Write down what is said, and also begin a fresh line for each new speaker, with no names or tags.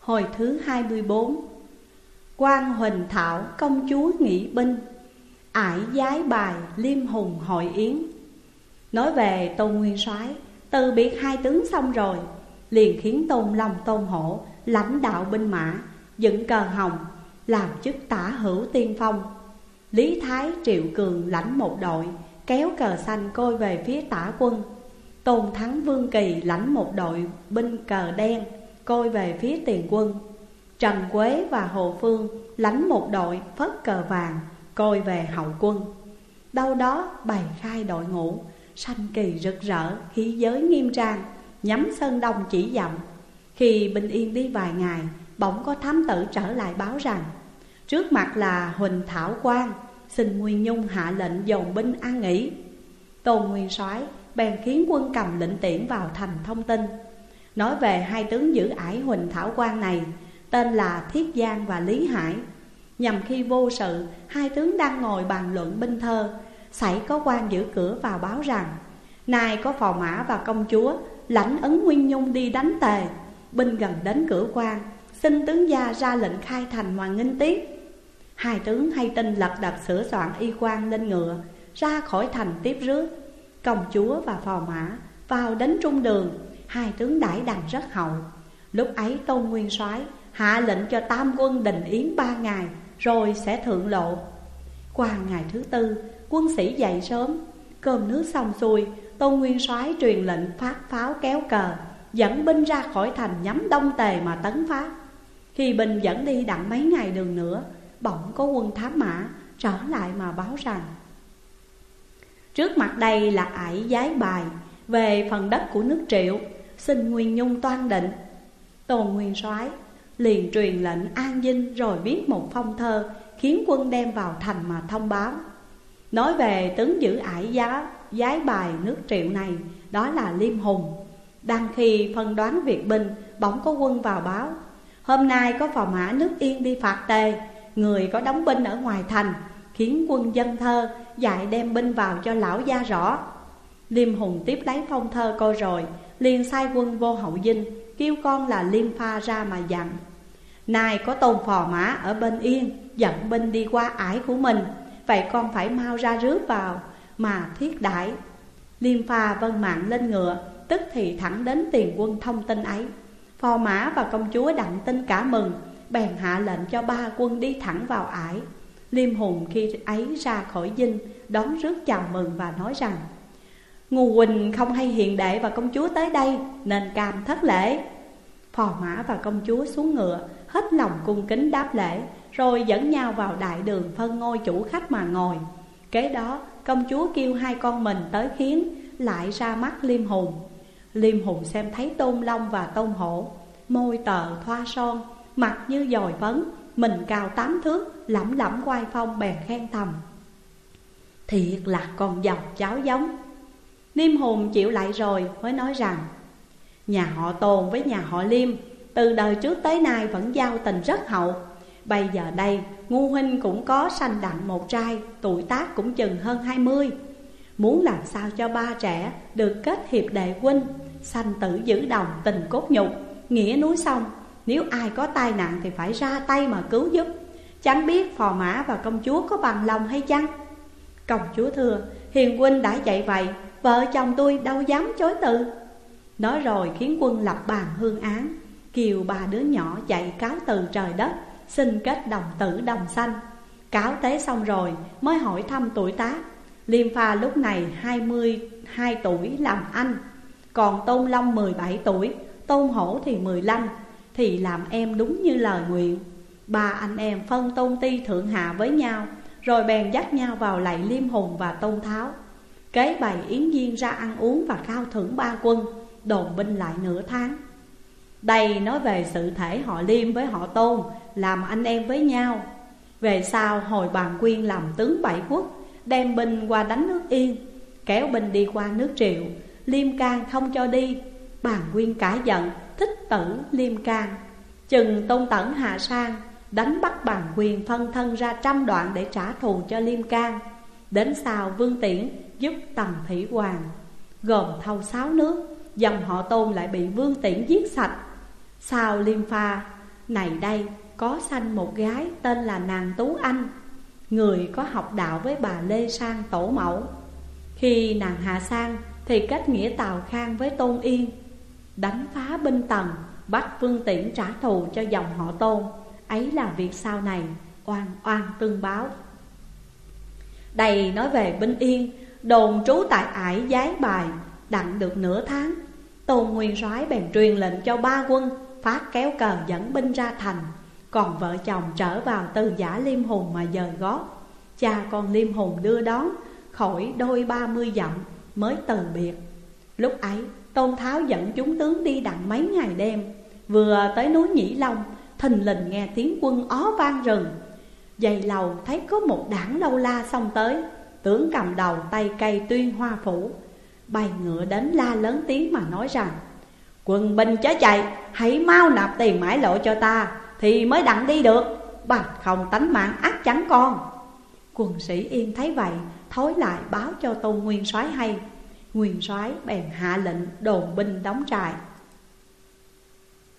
Hồi thứ 24. Quan Huỳnh Thảo công chúa nghị binh, ải giái bài Liêm Hùng hội yến. Nói về Tôn Nguyên Soái, từ biệt hai tướng xong rồi, liền khiến Tôn Long Tôn Hổ lãnh đạo binh mã, dựng cờ hồng, làm chức tả hữu tiên phong. Lý Thái Triệu Cường lãnh một đội, kéo cờ xanh coi về phía tả quân. Tôn Thắng Vương Kỳ lãnh một đội binh cờ đen, coi về phía tiền quân. Trần Quế và Hồ Phương lãnh một đội phất cờ vàng, coi về hậu quân. Đâu đó bày khai đội ngũ, sanh kỳ rực rỡ, khí giới nghiêm trang, nhắm sơn đông chỉ dặm. Khi bình yên đi vài ngày, bỗng có thám tử trở lại báo rằng trước mặt là Huỳnh Thảo quan, xin Nguyên Nhung hạ lệnh dồn binh an nghỉ. Tôn Nguyên Soái bèn khiến quân cầm lệnh tiễn vào thành thông tin. Nói về hai tướng giữ ải Huỳnh Thảo quan này, tên là Thiết Giang và Lý Hải. Nhằm khi vô sự, hai tướng đang ngồi bàn luận binh thơ, xảy có quan giữ cửa vào báo rằng nay có phò mã và công chúa lãnh ấn Nguyên Nhung đi đánh Tề. Binh gần đến cửa quan, xin tướng gia ra lệnh khai thành mà nghênh tiếp. Hai tướng hay tin lật đật sửa soạn y quan lên ngựa, ra khỏi thành tiếp rước. Công chúa và phò mã vào đến trung đường, hai tướng đãi đằng rất hậu. Lúc ấy Tôn Nguyên Soái hạ lệnh cho tam quân đình yến 3 ngày, rồi sẽ thượng lộ. Qua ngày thứ tư, quân sĩ dậy sớm, cơm nước xong xuôi, Tôn Nguyên Soái truyền lệnh phát pháo kéo cờ, dẫn binh ra khỏi thành nhắm Đông Tề mà tấn phát. Khi binh dẫn đi đặng mấy ngày đường nữa, bỗng có quân thám mã trở lại mà báo rằng trước mặt đây là ải giái bài về phần đất của nước Triệu, xin Nguyên Nhung toan định. Tôn Nguyên Soái liền truyền lệnh an dinh, rồi viết một phong thơ khiến quân đem vào thành mà thông báo. Nói về tướng giữ ải giái bài nước Triệu này, đó là Liêm Hùng. Đang khi phân đoán việc binh, bỗng có quân vào báo hôm nay có phò mã nước Yên đi phạt Tề, người có đóng binh ở ngoài thành, khiến quân dân thơ dạy đem binh vào cho lão gia rõ. Liêm Hùng tiếp lấy phong thơ coi rồi, liền sai quân vô hậu dinh, kêu con là Liêm Pha ra mà dặn: nay có Tôn phò mã ở bên Yên dẫn binh đi qua ải của mình, vậy con phải mau ra rước vào mà thiết đãi. Liêm Pha vâng mạng lên ngựa, tức thì thẳng đến tiền quân thông tin ấy. Phò mã và công chúa đặng tin cả mừng, bèn hạ lệnh cho 3 quân đi thẳng vào ải. Liêm Hùng khi ấy ra khỏi dinh, đón rước chào mừng và nói rằng: Ngô huynh không hay hiền đệ và công chúa tới đây, nên cam thất lễ. Phò mã và công chúa xuống ngựa, hết lòng cung kính đáp lễ, rồi dẫn nhau vào đại đường phân ngôi chủ khách mà ngồi. Kế đó công chúa kêu hai con mình tới khiến, lại ra mắt Liêm Hùng. Liêm Hùng xem thấy Tôn Long và Tôn Hổ, môi tờ thoa son, mặt như dòi phấn, mình cao 8 thước, lẫm lẫm oai phong, bèn khen thầm: thiệt là con dòng cháu giống. Liêm Hùng chịu lại rồi mới nói rằng: nhà họ Tôn với nhà họ Liêm từ đời trước tới nay vẫn giao tình rất hậu. Bây giờ đây Ngu huynh cũng có sanh đặng một trai, tuổi tác cũng chừng hơn 20. Muốn làm sao cho 3 trẻ được kết hiệp đệ huynh, sanh tử giữ đồng, tình cốt nhục, nghĩa núi sông. Nếu ai có tai nạn thì phải ra tay mà cứu giúp. Chẳng biết phò mã và công chúa có bằng lòng hay chăng? Công chúa thưa: hiền huynh đã dạy vậy, vợ chồng tôi đâu dám chối từ. Nói rồi khiến quân lập bàn hương án, kiều 3 đứa nhỏ chạy cáo từ trời đất, xin kết đồng tử đồng sanh. Cáo tế xong rồi mới hỏi thăm tuổi tác. Liêm Pha lúc này 22 tuổi làm anh, còn Tôn Long 17 tuổi, Tôn Hổ thì 15, thì làm em đúng như lời nguyện. 3 anh em phân tôn ti thượng hạ với nhau, rồi bèn dắt nhau vào lạy Liêm Hùng và Tôn Tháo. Kế bày yến viên ra ăn uống và khao thưởng 3 quân, đồn binh lại nửa tháng. Đây nói về sự thể họ Liêm với họ Tôn làm anh em với nhau. Về sau hồi Bàn Quyên làm tướng 7 quốc, đem binh qua đánh nước Yên, kéo binh đi qua nước Triệu. Liêm can không cho đi, Bàn Quyên cả giận, thích tử Liêm can. Chừng Tôn Tẩn hạ sang, đánh bắt Bàn Quyên, phân thân ra trăm đoạn để trả thù cho Liêm can. Đến sau Vương Tiễn giúp Tần Thủy Hoàng, gồm thâu 6 nước, dòng họ Tôn lại bị Vương Tiễn giết sạch. Sau Liêm Pha này đây có sanh một gái tên là nàng Tú Anh, người có học đạo với bà Lê Sang tổ mẫu. Khi nàng hạ sang thì kết nghĩa Tào Khang với Tôn Yên, đánh phá binh Tần, bắt Vương Tiễn trả thù cho dòng họ Tôn. Ấy là việc sau này oan oan tương báo. Đây nói về binh Yên, đồn trú tại ải Giái Bài. Đặng được nửa tháng, Tôn Nguyên Soái bèn truyền lệnh cho ba quân phát kéo cờ dẫn binh ra thành. Còn vợ chồng trở vào Từ Giả Liêm Hùng mà dời gót. Cha con Liêm Hùng đưa đón khỏi đôi 30 dặm mới từ biệt. Lúc ấy Tôn Tháo dẫn chúng tướng đi đặng mấy ngày đêm. Vừa tới núi Nhĩ Long, thình lình nghe tiếng quân ó vang rừng. Dày lầu thấy có một đảng lâu la xông tới. Tướng cầm đầu tay cây Tuyên Hoa Phủ, bày ngựa đến la lớn tiếng mà nói rằng: quân binh chớ chạy, hãy mau nạp tiền mãi lộ cho ta thì mới đặng đi được, bằng không tánh mạng ắt chẳng còn. Quân sĩ Yên thấy vậy, thối lại báo cho Tôn Nguyên Soái hay. Nguyên Soái bèn hạ lệnh đồn binh đóng trại.